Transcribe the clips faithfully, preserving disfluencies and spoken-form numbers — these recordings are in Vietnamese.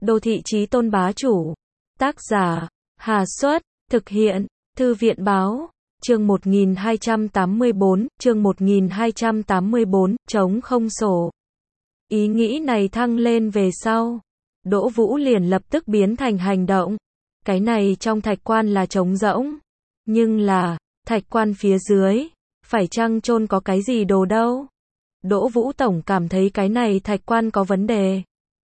Đô thị chí tôn bá chủ. Tác giả, Hà Xuất, thực hiện, Thư viện báo, chương một nghìn hai trăm tám mươi bốn, chương một nghìn hai trăm tám mươi bốn, trống không sổ. Ý nghĩ này thăng lên về sau, Đỗ Vũ liền lập tức biến thành hành động. Cái này trong thạch quan là trống rỗng, nhưng là, thạch quan phía dưới, phải chăng chôn có cái gì đồ đâu? Đỗ Vũ tổng cảm thấy cái này thạch quan có vấn đề.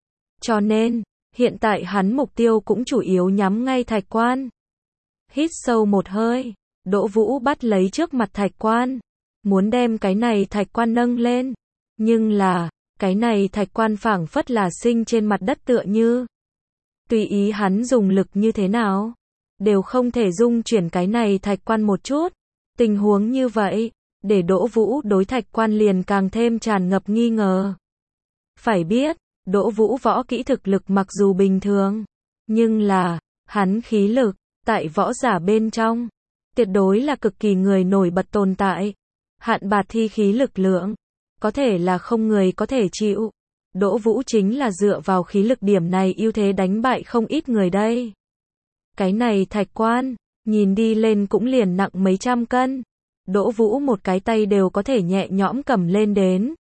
Cho nên, hiện tại hắn mục tiêu cũng chủ yếu nhắm ngay thạch quan. Hít sâu một hơi, Đỗ Vũ bắt lấy trước mặt thạch quan, muốn đem cái này thạch quan nâng lên. Nhưng là, cái này thạch quan phảng phất là sinh trên mặt đất tựa như. Tùy ý hắn dùng lực như thế nào, đều không thể dung chuyển cái này thạch quan một chút. Tình huống như vậy, để Đỗ Vũ đối thạch quan liền càng thêm tràn ngập nghi ngờ. Phải biết, Đỗ Vũ võ kỹ thực lực mặc dù bình thường, nhưng là, hắn khí lực, tại võ giả bên trong, tuyệt đối là cực kỳ người nổi bật tồn tại. Hạn bạt thi khí lực lượng, có thể là không người có thể chịu. Đỗ Vũ chính là dựa vào khí lực điểm này ưu thế đánh bại không ít người đây. Cái này thạch quan, nhìn đi lên cũng liền nặng mấy trăm cân. Đỗ Vũ một cái tay đều có thể nhẹ nhõm cầm lên đến.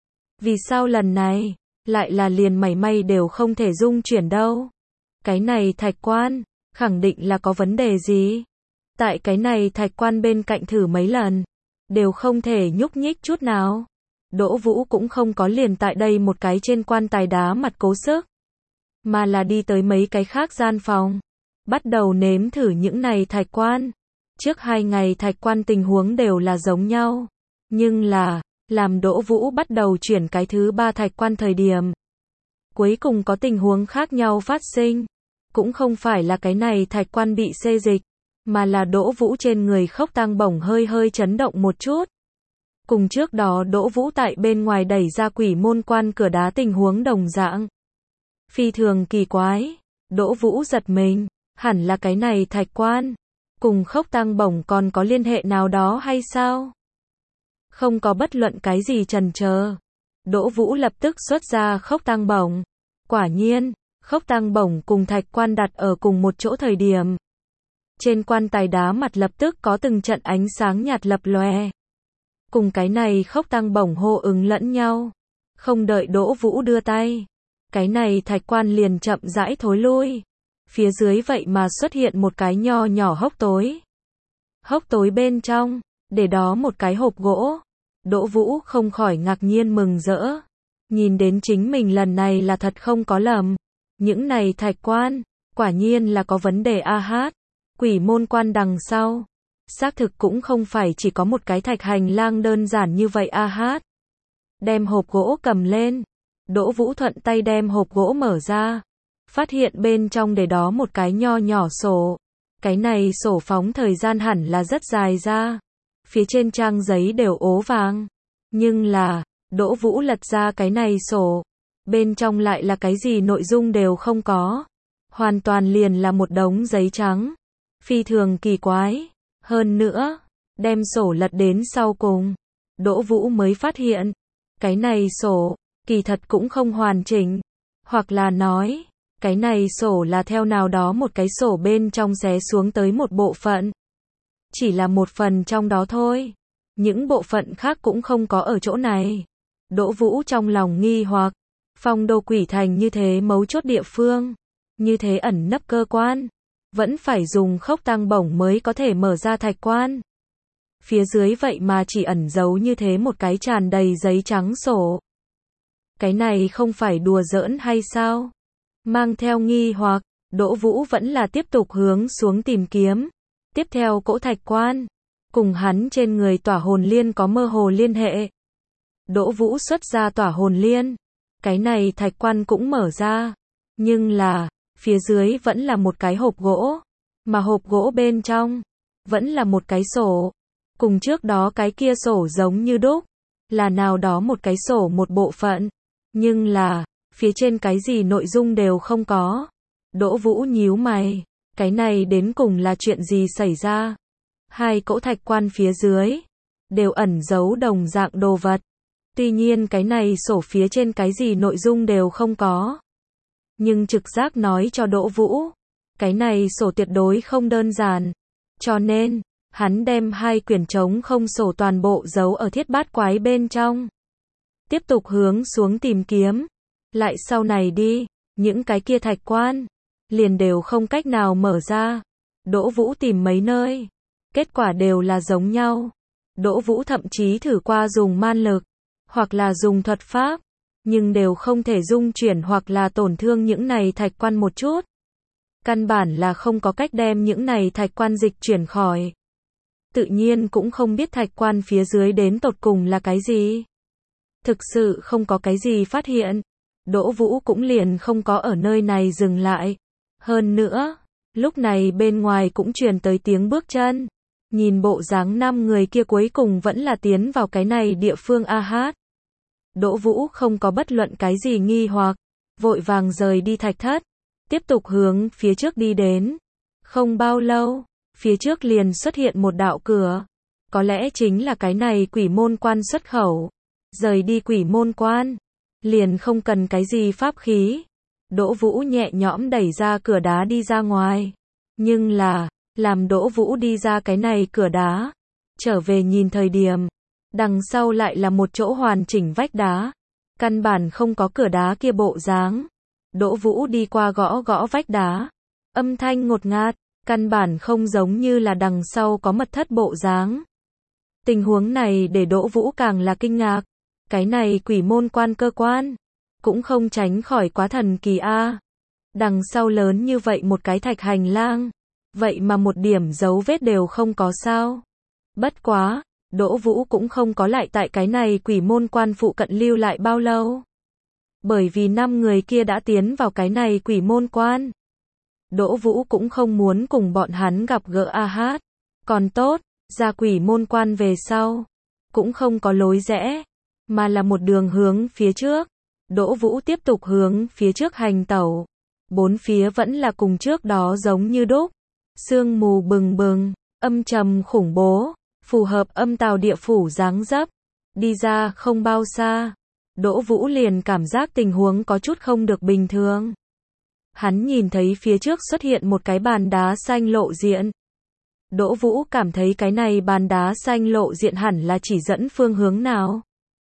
Vì sao lần này, lại là liền mảy may đều không thể dung chuyển đâu? Cái này thạch quan, khẳng định là có vấn đề gì? Tại cái này thạch quan bên cạnh thử mấy lần, đều không thể nhúc nhích chút nào. Đỗ Vũ cũng không có liền tại đây một cái trên quan tài đá mặt cố sức, mà là đi tới mấy cái khác gian phòng, bắt đầu nếm thử những này thạch quan. Trước hai ngày thạch quan tình huống đều là giống nhau, nhưng là, làm Đỗ Vũ bắt đầu chuyển cái thứ ba thạch quan thời điểm, cuối cùng có tình huống khác nhau phát sinh. Cũng không phải là cái này thạch quan bị xê dịch, mà là Đỗ Vũ trên người khốc tăng bổng hơi hơi chấn động một chút. Cùng trước đó Đỗ Vũ tại bên ngoài đẩy ra quỷ môn quan cửa đá tình huống đồng dạng. Phi thường kỳ quái, Đỗ Vũ giật mình, hẳn là cái này thạch quan, cùng khốc tăng bổng còn có liên hệ nào đó hay sao? Không có bất luận cái gì chần chờ, Đỗ Vũ lập tức xuất ra khốc tăng bổng. Quả nhiên, khốc tăng bổng cùng thạch quan đặt ở cùng một chỗ thời điểm, trên quan tài đá mặt lập tức có từng trận ánh sáng nhạt lập lòe. Cùng cái này khốc tăng bổng hô ứng lẫn nhau. Không đợi Đỗ Vũ đưa tay, cái này thạch quan liền chậm rãi thối lui. Phía dưới vậy mà xuất hiện một cái nho nhỏ hốc tối. Hốc tối bên trong, để đó một cái hộp gỗ. Đỗ Vũ không khỏi ngạc nhiên mừng rỡ. Nhìn đến chính mình lần này là thật không có lầm. Những này thạch quan, quả nhiên là có vấn đề a hát. Quỷ môn quan đằng sau, xác thực cũng không phải chỉ có một cái thạch hành lang đơn giản như vậy a hát. Đem hộp gỗ cầm lên, Đỗ Vũ thuận tay đem hộp gỗ mở ra, phát hiện bên trong để đó một cái nho nhỏ sổ. Cái này sổ phóng thời gian hẳn là rất dài ra, phía trên trang giấy đều ố vàng. Nhưng là, Đỗ Vũ lật ra cái này sổ, bên trong lại là cái gì nội dung đều không có. Hoàn toàn liền là một đống giấy trắng. Phi thường kỳ quái. Hơn nữa, đem sổ lật đến sau cùng, Đỗ Vũ mới phát hiện, cái này sổ, kỳ thật cũng không hoàn chỉnh. Hoặc là nói, cái này sổ là theo nào đó một cái sổ bên trong xé xuống tới một bộ phận. Chỉ là một phần trong đó thôi. Những bộ phận khác cũng không có ở chỗ này. Đỗ Vũ trong lòng nghi hoặc, Phong Đô Quỷ Thành như thế mấu chốt địa phương, như thế ẩn nấp cơ quan, vẫn phải dùng khốc tăng bổng mới có thể mở ra thạch quan. Phía dưới vậy mà chỉ ẩn giấu như thế một cái tràn đầy giấy trắng sổ. Cái này không phải đùa giỡn hay sao? Mang theo nghi hoặc, Đỗ Vũ vẫn là tiếp tục hướng xuống tìm kiếm. Tiếp theo cỗ thạch quan, cùng hắn trên người tỏa hồn liên có mơ hồ liên hệ. Đỗ Vũ xuất ra tỏa hồn liên, cái này thạch quan cũng mở ra. Nhưng là, phía dưới vẫn là một cái hộp gỗ, mà hộp gỗ bên trong, vẫn là một cái sổ. Cùng trước đó cái kia sổ giống như đúc, là nào đó một cái sổ một bộ phận. Nhưng là, phía trên cái gì nội dung đều không có. Đỗ Vũ nhíu mày, cái này đến cùng là chuyện gì xảy ra? Hai cỗ thạch quan phía dưới, đều ẩn giấu đồng dạng đồ vật. Tuy nhiên cái này sổ phía trên cái gì nội dung đều không có. Nhưng trực giác nói cho Đỗ Vũ, cái này sổ tuyệt đối không đơn giản. Cho nên, hắn đem hai quyển trống không sổ toàn bộ giấu ở thiết bát quái bên trong. Tiếp tục hướng xuống tìm kiếm. Lại sau này đi, những cái kia thạch quan, liền đều không cách nào mở ra. Đỗ Vũ tìm mấy nơi, kết quả đều là giống nhau. Đỗ Vũ thậm chí thử qua dùng man lực, hoặc là dùng thuật pháp, nhưng đều không thể dung chuyển hoặc là tổn thương những này thạch quan một chút. Căn bản là không có cách đem những này thạch quan dịch chuyển khỏi. Tự nhiên cũng không biết thạch quan phía dưới đến tột cùng là cái gì. Thực sự không có cái gì phát hiện. Đỗ Vũ cũng liền không có ở nơi này dừng lại. Hơn nữa, lúc này bên ngoài cũng truyền tới tiếng bước chân. Nhìn bộ dáng năm người kia cuối cùng vẫn là tiến vào cái này địa phương a hát. Đỗ Vũ không có bất luận cái gì nghi hoặc, vội vàng rời đi thạch thất, tiếp tục hướng phía trước đi đến. Không bao lâu, phía trước liền xuất hiện một đạo cửa. Có lẽ chính là cái này quỷ môn quan xuất khẩu. Rời đi quỷ môn quan, liền không cần cái gì pháp khí. Đỗ Vũ nhẹ nhõm đẩy ra cửa đá đi ra ngoài. Nhưng là, làm Đỗ Vũ đi ra cái này cửa đá, trở về nhìn thời điểm, đằng sau lại là một chỗ hoàn chỉnh vách đá. Căn bản không có cửa đá kia bộ dáng. Đỗ Vũ đi qua gõ gõ vách đá. Âm thanh ngột ngạt, căn bản không giống như là đằng sau có mật thất bộ dáng. Tình huống này để Đỗ Vũ càng là kinh ngạc. Cái này quỷ môn quan cơ quan, cũng không tránh khỏi quá thần kỳ a. Đằng sau lớn như vậy một cái thạch hành lang, vậy mà một điểm dấu vết đều không có sao. Bất quá, Đỗ Vũ cũng không có lại tại cái này quỷ môn quan phụ cận lưu lại bao lâu. Bởi vì năm người kia đã tiến vào cái này quỷ môn quan. Đỗ Vũ cũng không muốn cùng bọn hắn gặp gỡ a hát. Còn tốt, ra quỷ môn quan về sau, cũng không có lối rẽ, mà là một đường hướng phía trước. Đỗ Vũ tiếp tục hướng phía trước hành tẩu. Bốn phía vẫn là cùng trước đó giống như đúc. Sương mù bừng bừng, âm trầm khủng bố, phù hợp âm tào địa phủ dáng dấp. Đi ra không bao xa, Đỗ Vũ liền cảm giác tình huống có chút không được bình thường. Hắn nhìn thấy phía trước xuất hiện một cái bàn đá xanh lộ diện. Đỗ Vũ cảm thấy cái này bàn đá xanh lộ diện hẳn là chỉ dẫn phương hướng nào.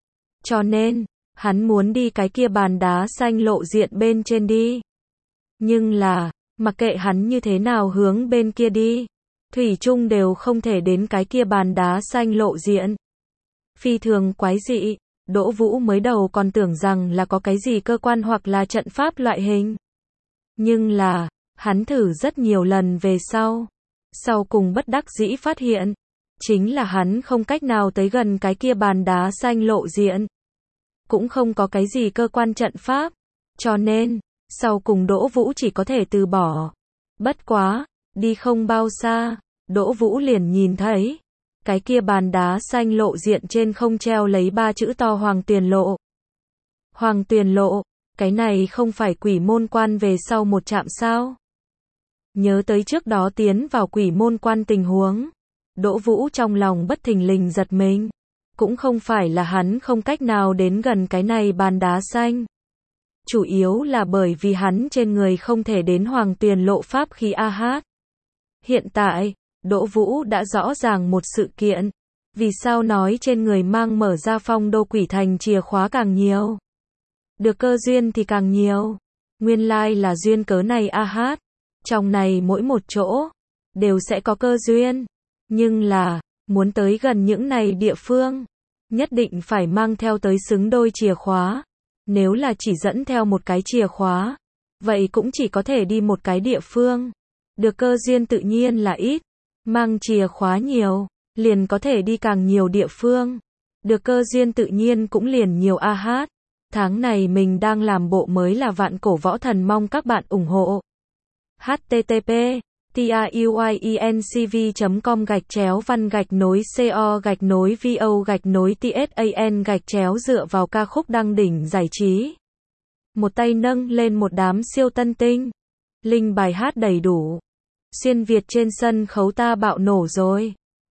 Cho nên, hắn muốn đi cái kia bàn đá xanh lộ diện bên trên đi. Nhưng là, mặc kệ hắn như thế nào hướng bên kia đi, thủy chung đều không thể đến cái kia bàn đá xanh lộ diện. Phi thường quái dị, Đỗ Vũ mới đầu còn tưởng rằng là có cái gì cơ quan hoặc là trận pháp loại hình. Nhưng là, hắn thử rất nhiều lần về sau. Sau cùng bất đắc dĩ phát hiện, chính là hắn không cách nào tới gần cái kia bàn đá xanh lộ diện. Cũng không có cái gì cơ quan trận pháp. Cho nên, sau cùng Đỗ Vũ chỉ có thể từ bỏ. Bất quá, đi không bao xa, Đỗ Vũ liền nhìn thấy, cái kia bàn đá xanh lộ diện trên không treo lấy ba chữ to Hoàng Tuyền Lộ. Hoàng Tuyền Lộ, cái này không phải quỷ môn quan về sau một trạm sao? Nhớ tới trước đó tiến vào quỷ môn quan tình huống, Đỗ Vũ trong lòng bất thình lình giật mình. Cũng không phải là hắn không cách nào đến gần cái này bàn đá xanh. Chủ yếu là bởi vì hắn trên người không thể đến Hoàng Tuyền Lộ pháp khí a hát. Hiện tại, Đỗ Vũ đã rõ ràng một sự kiện. Vì sao nói trên người mang mở ra phong đô quỷ thành chìa khóa càng nhiều? Được cơ duyên thì càng nhiều. Nguyên lai là duyên cớ này a hát. Trong này mỗi một chỗ, đều sẽ có cơ duyên. Nhưng là, muốn tới gần những này địa phương, nhất định phải mang theo tới xứng đôi chìa khóa. Nếu là chỉ dẫn theo một cái chìa khóa, vậy cũng chỉ có thể đi một cái địa phương. Được cơ duyên tự nhiên là ít. Mang chìa khóa nhiều, liền có thể đi càng nhiều địa phương. Được cơ duyên tự nhiên cũng liền nhiều a hát. Tháng này mình đang làm bộ mới là Vạn Cổ Võ Thần, mong các bạn ủng hộ. h t t p TIUYENCV chấm com gạch chéo văn gạch nối CO gạch nối VO gạch nối TSAN gạch chéo dựa vào ca khúc đăng đỉnh giải trí. Một tay nâng lên một đám siêu tân tinh. Linh bài hát đầy đủ. Xuyên Việt trên sân khấu ta bạo nổ rồi.